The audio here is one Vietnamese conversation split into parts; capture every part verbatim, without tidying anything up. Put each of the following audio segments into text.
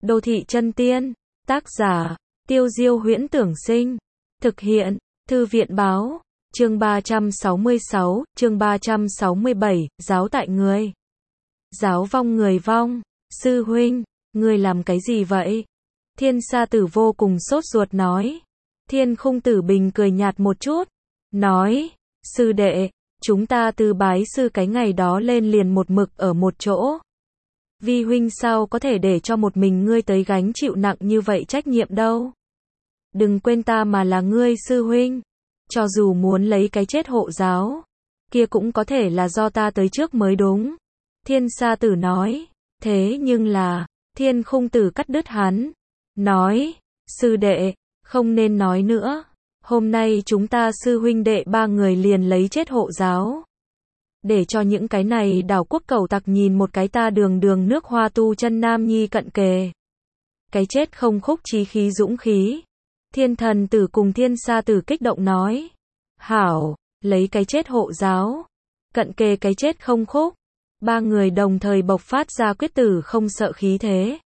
Đô thị chân tiên, tác giả, Tiêu Diêu Huyễn Tưởng Sinh, thực hiện, Thư viện báo, chương ba trăm sáu mươi sáu, chương ba trăm sáu mươi bảy, giáo tại người. Giáo vong người vong, sư huynh, ngươi làm cái gì vậy? Thiên Sa Tử vô cùng sốt ruột nói. Thiên Khung Tử Bình cười nhạt một chút, nói, sư đệ, chúng ta từ bái sư cái ngày đó lên liền một mực ở một chỗ. Vi huynh sao có thể để cho một mình ngươi tới gánh chịu nặng như vậy trách nhiệm đâu. Đừng quên ta mà là ngươi sư huynh. Cho dù muốn lấy cái chết hộ giáo, kia cũng có thể là do ta tới trước mới đúng. Thiên Sa Tử nói, thế nhưng là, Thiên Khung Tử cắt đứt hắn, nói, sư đệ, không nên nói nữa, hôm nay chúng ta sư huynh đệ ba người liền lấy chết hộ giáo. Để cho những cái này đảo quốc cẩu tặc nhìn một cái ta đường đường nước Hoa tu chân nam nhi cận kề. Cái chết không khúc chí khí dũng khí. Thiên Thần Tử cùng Thiên Sa Tử kích động nói. Hảo, lấy cái chết hộ giáo. Cận kề cái chết không khúc. Ba người đồng thời bộc phát ra quyết tử không sợ khí thế.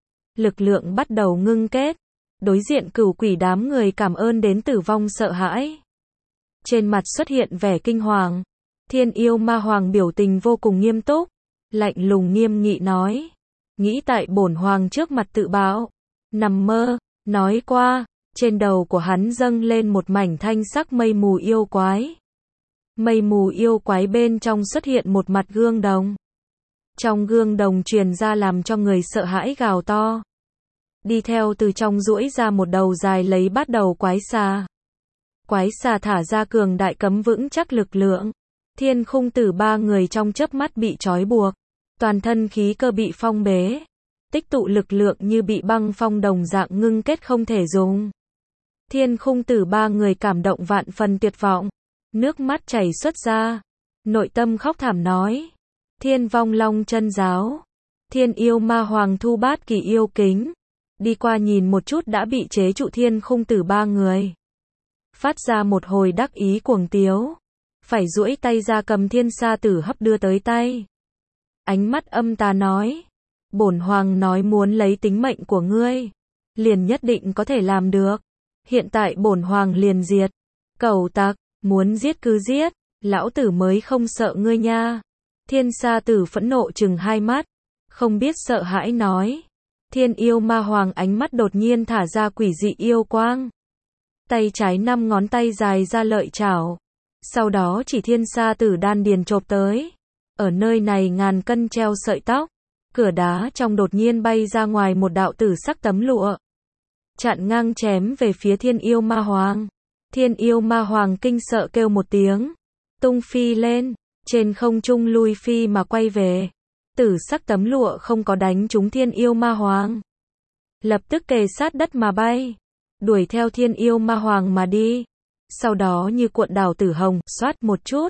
Lực lượng bắt đầu ngưng kết. Đối diện cửu quỷ đám người cảm ơn đến tử vong sợ hãi. Trên mặt xuất hiện vẻ kinh hoàng. Thiên Yêu Ma Hoàng biểu tình vô cùng nghiêm túc, lạnh lùng nghiêm nghị nói, nghĩ tại bổn hoàng trước mặt tự bạo, nằm mơ, nói qua, trên đầu của hắn dâng lên một mảnh thanh sắc mây mù yêu quái. Mây mù yêu quái bên trong xuất hiện một mặt gương đồng. Trong gương đồng truyền ra làm cho người sợ hãi gào to. Đi theo từ trong duỗi ra một đầu dài lấy bắt đầu quái xà. Quái xà thả ra cường đại cấm vững chắc lực lượng. Thiên Khung Tử ba người trong chớp mắt bị trói buộc, toàn thân khí cơ bị phong bế, tích tụ lực lượng như bị băng phong đồng dạng ngưng kết không thể dùng. Thiên Khung Tử ba người cảm động vạn phần tuyệt vọng, nước mắt chảy xuất ra, nội tâm khóc thảm nói, Thiên Vong Long chân giáo, Thiên Yêu Ma Hoàng thu bát kỳ yêu kính, đi qua nhìn một chút đã bị chế trụ Thiên Khung Tử ba người, phát ra một hồi đắc ý cuồng tiếu. Phải duỗi tay ra cầm Thiên Sa Tử hấp đưa tới tay. Ánh mắt âm tà nói, bổn hoàng nói muốn lấy tính mệnh của ngươi, liền nhất định có thể làm được. Hiện tại bổn hoàng liền diệt. Cẩu tặc, muốn giết cứ giết, lão tử mới không sợ ngươi nha. Thiên Sa Tử phẫn nộ trừng hai mắt, không biết sợ hãi nói. Thiên Yêu Ma Hoàng ánh mắt đột nhiên thả ra quỷ dị yêu quang. Tay trái năm ngón tay dài ra lợi chảo. Sau đó chỉ Thiên Sa Tử đan điền chộp tới. Ở nơi này ngàn cân treo sợi tóc. Cửa đá trong đột nhiên bay ra ngoài một đạo tử sắc tấm lụa. Chặn ngang chém về phía Thiên Yêu Ma Hoàng. Thiên Yêu Ma Hoàng kinh sợ kêu một tiếng. Tung phi lên. Trên không trung lui phi mà quay về. Tử sắc tấm lụa không có đánh trúng Thiên Yêu Ma Hoàng. Lập tức kề sát đất mà bay. Đuổi theo Thiên Yêu Ma Hoàng mà đi. Sau đó như cuộn đào tử hồng, xoát một chút.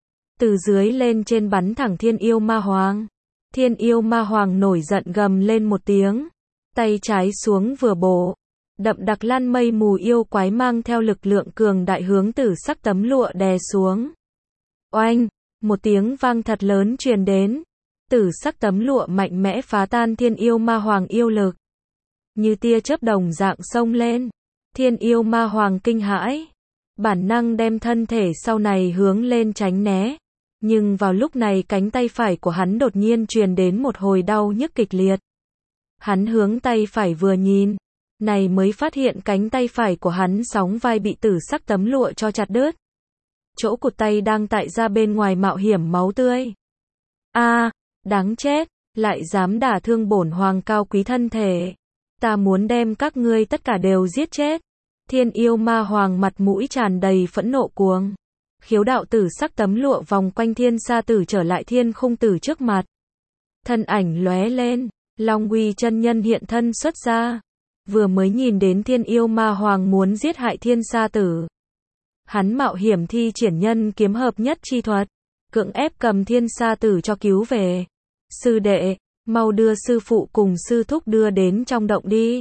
Từ dưới lên trên bắn thẳng Thiên Yêu Ma Hoàng. Thiên Yêu Ma Hoàng nổi giận gầm lên một tiếng. Tay trái xuống vừa bổ. Đậm đặc lan mây mù yêu quái mang theo lực lượng cường đại hướng tử sắc tấm lụa đè xuống. Oanh! Một tiếng vang thật lớn truyền đến. Tử sắc tấm lụa mạnh mẽ phá tan Thiên Yêu Ma Hoàng yêu lực. Như tia chớp đồng dạng xông lên. Thiên Yêu Ma Hoàng kinh hãi. Bản năng đem thân thể sau này hướng lên tránh né. Nhưng vào lúc này cánh tay phải của hắn đột nhiên truyền đến một hồi đau nhức kịch liệt. Hắn hướng tay phải vừa nhìn. Này mới phát hiện cánh tay phải của hắn sóng vai bị tử sắc tấm lụa cho chặt đứt. Chỗ cụt tay đang tại ra bên ngoài mạo hiểm máu tươi. A, à, đáng chết, lại dám đả thương bổn hoàng cao quý thân thể. Ta muốn đem các ngươi tất cả đều giết chết. Thiên Yêu Ma Hoàng mặt mũi tràn đầy phẫn nộ cuồng. Khiếu đạo tử sắc tấm lụa vòng quanh Thiên Sa Tử trở lại Thiên Khung Tử trước mặt. Thân ảnh lóe lên, Long Uy chân nhân hiện thân xuất ra. Vừa mới nhìn đến Thiên Yêu Ma Hoàng muốn giết hại Thiên Sa Tử. Hắn mạo hiểm thi triển nhân kiếm hợp nhất chi thuật. Cưỡng ép cầm Thiên Sa Tử cho cứu về. Sư đệ, mau đưa sư phụ cùng sư thúc đưa đến trong động đi.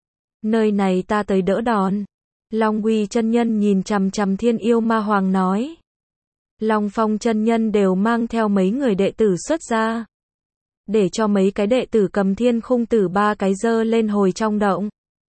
Nơi này ta tới đỡ đòn. Long Uy chân nhân nhìn chằm chằm Thiên Yêu Ma Hoàng nói. Long Phong chân nhân đều mang theo mấy người đệ tử xuất ra. để cho mấy cái đệ tử cầm thiên khung tử ba cái giơ lên hồi trong động.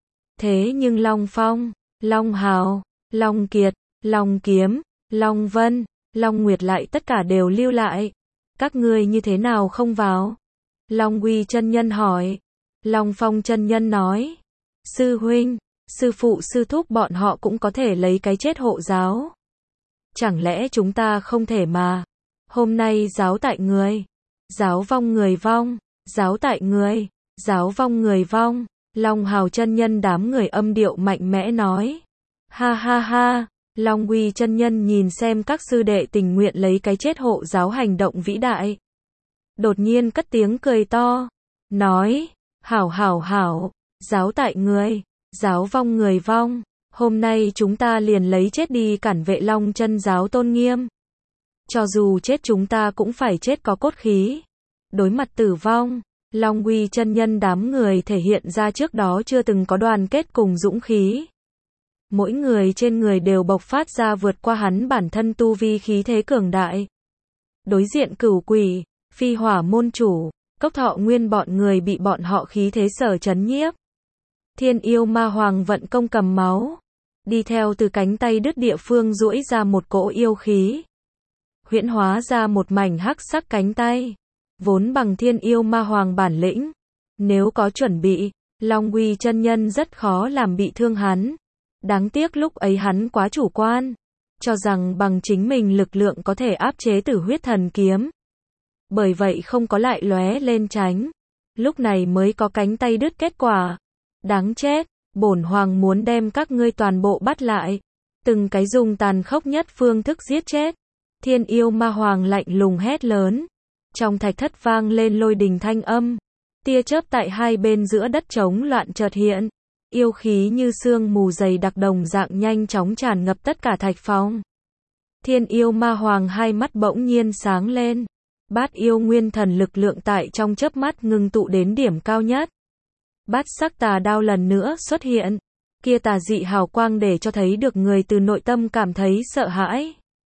Thế nhưng Long Phong, Long Hào, Long Kiệt, Long Kiếm, Long Vân, Long Nguyệt lại tất cả đều lưu lại. Các ngươi như thế nào không vào? Long Uy chân nhân hỏi. Long Phong chân nhân nói, sư huynh, sư phụ sư thúc bọn họ cũng có thể lấy cái chết hộ giáo. Chẳng lẽ chúng ta không thể mà? Hôm nay giáo tại người, giáo vong người vong, giáo tại người, giáo vong người vong. Long Hào chân nhân đám người âm điệu mạnh mẽ nói. Ha ha ha, Long Uy chân nhân nhìn xem các sư đệ tình nguyện lấy cái chết hộ giáo hành động vĩ đại. Đột nhiên cất tiếng cười to, nói, hảo hảo hảo, giáo tại người, giáo vong người vong, hôm nay chúng ta liền lấy chết đi cản vệ Long chân giáo tôn nghiêm. Cho dù chết chúng ta cũng phải chết có cốt khí. Đối mặt tử vong, Long Uy chân nhân đám người thể hiện ra trước đó chưa từng có đoàn kết cùng dũng khí. Mỗi người trên người đều bộc phát ra vượt qua hắn bản thân tu vi khí thế cường đại. Đối diện Cửu Quỷ, Phi Hỏa môn chủ, Cốc Thọ Nguyên bọn người bị bọn họ khí thế sở chấn nhiếp. Thiên Yêu Ma Hoàng vận công cầm máu, đi theo từ cánh tay đứt địa phương duỗi ra một cỗ yêu khí, huyễn hóa ra một mảnh hắc sắc cánh tay. Vốn bằng Thiên Yêu Ma Hoàng bản lĩnh, nếu có chuẩn bị, Long Uy chân nhân rất khó làm bị thương hắn. Đáng tiếc lúc ấy hắn quá chủ quan, cho rằng bằng chính mình lực lượng có thể áp chế Tử Huyết Thần Kiếm. Bởi vậy không có lại lóe lên tránh. Lúc này mới có cánh tay đứt kết quả. Đáng chết, bổn hoàng muốn đem các ngươi toàn bộ bắt lại. Từng cái dùng tàn khốc nhất phương thức giết chết. Thiên Yêu Ma Hoàng lạnh lùng hét lớn. Trong thạch thất vang lên lôi đình thanh âm. Tia chớp tại hai bên giữa đất trống loạn chợt hiện. Yêu khí như sương mù dày đặc đồng dạng nhanh chóng tràn ngập tất cả thạch phòng. Thiên Yêu Ma Hoàng hai mắt bỗng nhiên sáng lên. Bát yêu nguyên thần lực lượng tại trong chớp mắt ngưng tụ đến điểm cao nhất. Bát sắc tà đao lần nữa xuất hiện. Kia tà dị hào quang để cho thấy được người từ nội tâm cảm thấy sợ hãi.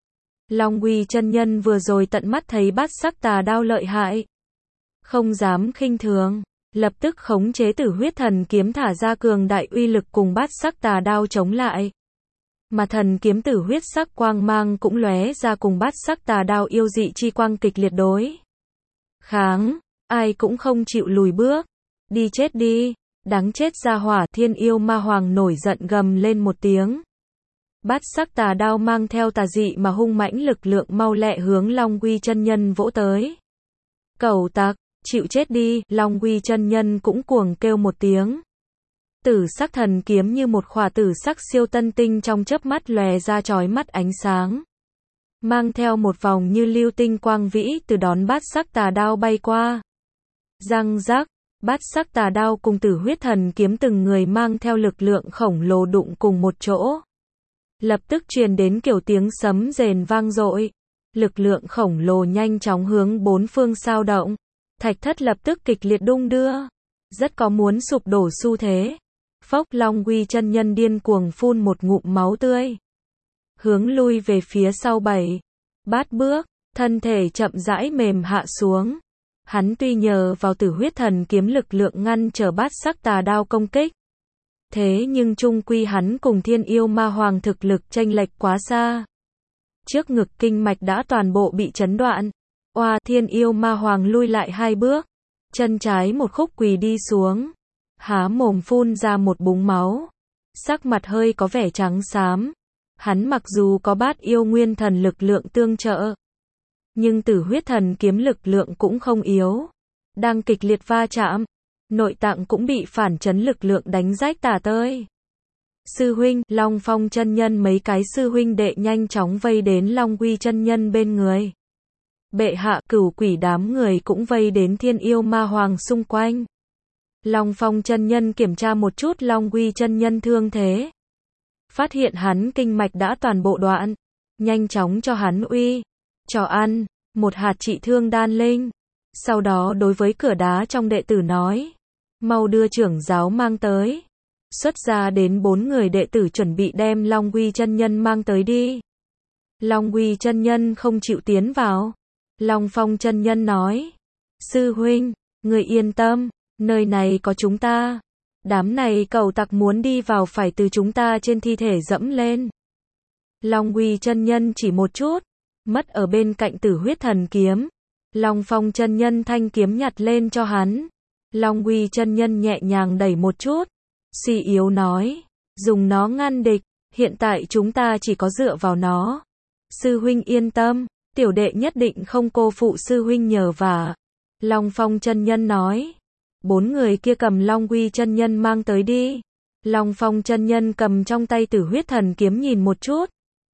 Long Uy chân nhân vừa rồi tận mắt thấy bát sắc tà đao lợi hại. Không dám khinh thường. Lập tức khống chế Tử Huyết Thần Kiếm thả ra cường đại uy lực cùng bát sắc tà đao chống lại. Mà thần kiếm tử huyết sắc quang mang cũng lóe ra cùng bát sắc tà đao yêu dị chi quang kịch liệt đối kháng, ai cũng không chịu lùi bước. Đi chết đi, đáng chết ra hỏa. Thiên Yêu Ma Hoàng nổi giận gầm lên một tiếng. Bát sắc tà đao mang theo tà dị mà hung mãnh lực lượng mau lẹ hướng Long Uy chân nhân vỗ tới. Cẩu tặc, chịu chết đi. Long Uy chân nhân cũng cuồng kêu một tiếng. Tử sắc thần kiếm như một khỏa tử sắc siêu tân tinh trong chớp mắt lòe ra chói mắt ánh sáng. Mang theo một vòng như lưu tinh quang vĩ từ đón bát sắc tà đao bay qua. Răng rắc, bát sắc tà đao cùng Tử Huyết Thần Kiếm từng người mang theo lực lượng khổng lồ đụng cùng một chỗ. Lập tức truyền đến kiểu tiếng sấm rền vang dội. Lực lượng khổng lồ nhanh chóng hướng bốn phương sao động. Thạch thất lập tức kịch liệt đung đưa. Rất có muốn sụp đổ xu thế. Phốc. Long Uy chân nhân điên cuồng phun một ngụm máu tươi. Hướng lui về phía sau bảy, bát bước, thân thể chậm rãi mềm hạ xuống. Hắn tuy nhờ vào Tử Huyết Thần Kiếm lực lượng ngăn trở bát sắc tà đao công kích. Thế nhưng chung quy hắn cùng Thiên Yêu Ma Hoàng thực lực chênh lệch quá xa. Trước ngực kinh mạch đã toàn bộ bị chấn đoạn. Oa. Thiên Yêu Ma Hoàng lui lại hai bước. Chân trái một khúc quỳ đi xuống. Há mồm phun ra một búng máu. Sắc mặt hơi có vẻ trắng xám. Hắn mặc dù có bát yêu nguyên thần lực lượng tương trợ. Nhưng Tử Huyết Thần Kiếm lực lượng cũng không yếu. Đang kịch liệt va chạm. Nội tạng cũng bị phản chấn lực lượng đánh rách tả tơi. Sư huynh, Long Phong chân nhân mấy cái sư huynh đệ nhanh chóng vây đến Long Uy chân nhân bên người. Bệ hạ. Cửu Quỷ đám người cũng vây đến Thiên Yêu Ma Hoàng xung quanh. Long Phong chân nhân kiểm tra một chút Long Uy chân nhân thương thế. Phát hiện hắn kinh mạch đã toàn bộ đoạn. Nhanh chóng cho hắn uy cho ăn một hạt trị thương đan linh. Sau đó đối với cửa đá trong đệ tử nói. Mau đưa trưởng giáo mang tới. Xuất ra đến bốn người đệ tử chuẩn bị đem Long Uy chân nhân mang tới đi. Long Uy chân nhân không chịu tiến vào. Long Phong chân nhân nói. Sư huynh, người yên tâm, nơi này có chúng ta. Đám này cẩu tặc muốn đi vào phải từ chúng ta trên thi thể dẫm lên. Long Uy chân nhân chỉ một chút, mất ở bên cạnh Tử Huyết Thần kiếm. Long Phong chân nhân thanh kiếm nhặt lên cho hắn. Long Uy chân nhân nhẹ nhàng đẩy một chút, suy yếu nói, dùng nó ngăn địch, hiện tại chúng ta chỉ có dựa vào nó. Sư huynh yên tâm, tiểu đệ nhất định không cô phụ sư huynh nhờ vả. Long Phong chân nhân nói. Bốn người kia cầm Long Uy chân nhân mang tới đi. Long Phong chân nhân cầm trong tay Tử Huyết Thần kiếm nhìn một chút,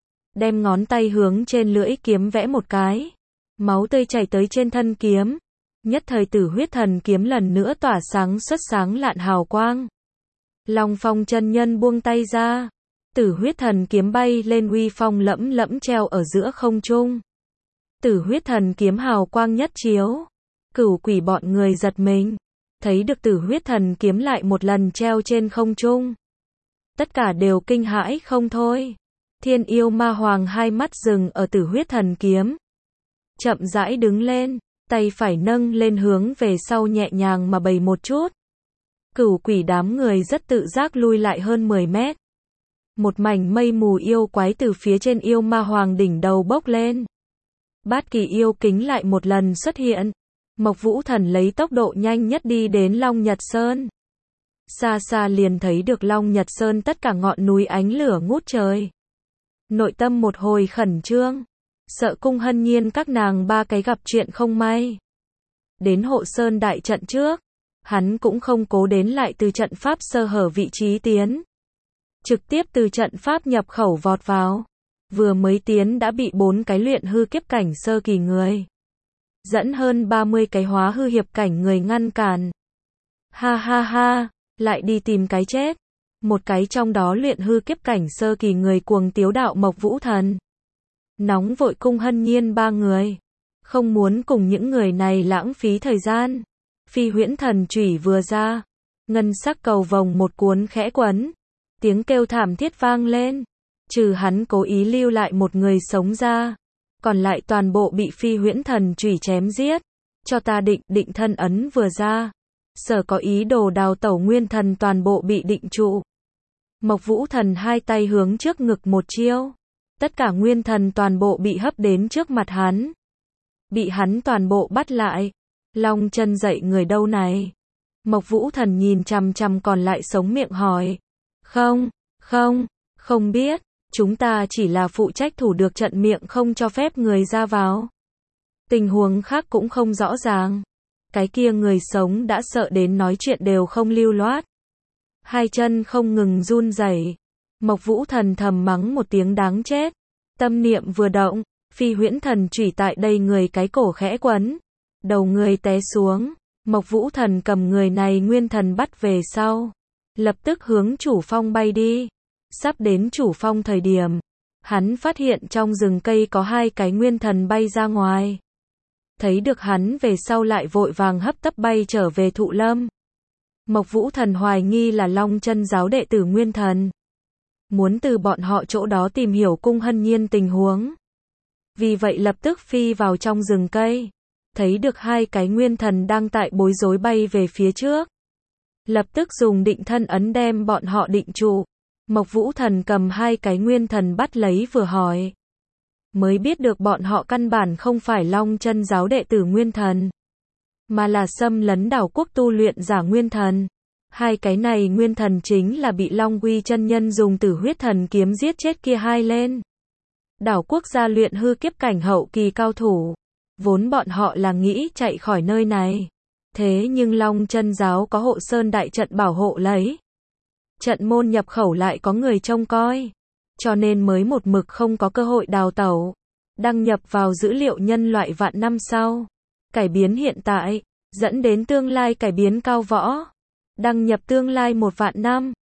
đem ngón tay hướng trên lưỡi kiếm vẽ một cái. Máu tươi chảy tới trên thân kiếm. Nhất thời Tử Huyết Thần kiếm lần nữa tỏa sáng xuất sáng lạn hào quang. Long Phong chân nhân buông tay ra. Tử Huyết Thần kiếm bay lên uy phong lẫm lẫm treo ở giữa không trung. Tử Huyết Thần kiếm hào quang nhất chiếu. Cửu quỷ bọn người giật mình. Thấy được Tử Huyết Thần kiếm lại một lần treo trên không trung. Tất cả đều kinh hãi không thôi. Thiên yêu ma hoàng hai mắt dừng ở Tử Huyết Thần kiếm. Chậm rãi đứng lên, tay phải nâng lên hướng về sau nhẹ nhàng mà bày một chút. Cửu quỷ đám người rất tự giác lui lại hơn mười mét. Một mảnh mây mù yêu quái từ phía trên yêu ma hoàng đỉnh đầu bốc lên. Bát kỳ yêu kính lại một lần xuất hiện. Mộc Vũ Thần lấy tốc độ nhanh nhất đi đến Long Nhật Sơn. Xa xa liền thấy được Long Nhật Sơn tất cả ngọn núi ánh lửa ngút trời. Nội tâm một hồi khẩn trương, sợ Cung Hân Nhiên các nàng ba cái gặp chuyện không may. Đến hộ sơn đại trận trước, hắn cũng không cố đến lại từ trận pháp sơ hở vị trí tiến. Trực tiếp từ trận pháp nhập khẩu vọt vào. Vừa mới tiến đã bị bốn cái luyện hư kiếp cảnh sơ kỳ người. Dẫn hơn ba mươi cái hóa hư hiệp cảnh người ngăn cản. Ha ha ha, lại đi tìm cái chết. Một cái trong đó luyện hư kiếp cảnh sơ kỳ người cuồng tiếu đạo Mộc Vũ Thần. Nóng vội Cung Hân Nhiên ba người. Không muốn cùng những người này lãng phí thời gian. Phi huyễn thần chủy vừa ra. Ngân sắc cầu vồng một cuốn khẽ quấn. Tiếng kêu thảm thiết vang lên. Trừ hắn cố ý lưu lại một người sống ra. Còn lại toàn bộ bị phi huyễn thần chủy chém giết. Cho ta định, định thân ấn vừa ra. Sở có ý đồ đào tẩu nguyên thần toàn bộ bị định trụ. Mộc Vũ Thần hai tay hướng trước ngực một chiêu. Tất cả nguyên thần toàn bộ bị hấp đến trước mặt hắn. Bị hắn toàn bộ bắt lại. Long chân dậy người đâu này? Mộc Vũ Thần nhìn chằm chằm còn lại sống miệng hỏi. Không, không, không biết. Chúng ta chỉ là phụ trách thủ được trận miệng không cho phép người ra vào. Tình huống khác cũng không rõ ràng. Cái kia người sống đã sợ đến nói chuyện đều không lưu loát. Hai chân không ngừng run rẩy. Mộc Vũ Thần thầm mắng một tiếng đáng chết. Tâm niệm vừa động, phi huyễn thần chủy tại đây người cái cổ khẽ quấn. Đầu người té xuống. Mộc Vũ Thần cầm người này nguyên thần bắt về sau. Lập tức hướng chủ phong bay đi. Sắp đến chủ phong thời điểm, hắn phát hiện trong rừng cây có hai cái nguyên thần bay ra ngoài. Thấy được hắn về sau lại vội vàng hấp tấp bay trở về Thụ Lâm. Mộc Vũ Thần hoài nghi là Long Chân giáo đệ tử nguyên thần. Muốn từ bọn họ chỗ đó tìm hiểu Cung Hân Nhiên tình huống. Vì vậy lập tức phi vào trong rừng cây. Thấy được hai cái nguyên thần đang tại bối rối bay về phía trước. Lập tức dùng định thân ấn đem bọn họ định trụ. Mộc Vũ Thần cầm hai cái nguyên thần bắt lấy vừa hỏi. Mới biết được bọn họ căn bản không phải Long Chân giáo đệ tử nguyên thần. Mà là xâm lấn đảo quốc tu luyện giả nguyên thần. Hai cái này nguyên thần chính là bị Long Uy chân nhân dùng Tử Huyết Thần kiếm giết chết kia hai lên. Đảo quốc gia luyện hư kiếp cảnh hậu kỳ cao thủ. Vốn bọn họ là nghĩ chạy khỏi nơi này. Thế nhưng Long Chân giáo có hộ sơn đại trận bảo hộ lấy. Trận môn nhập khẩu lại có người trông coi. Cho nên mới một mực không có cơ hội đào tẩu. Đăng nhập vào dữ liệu nhân loại vạn năm sau. Cải biến hiện tại, dẫn đến tương lai cải biến cao võ. Đăng nhập tương lai một vạn năm.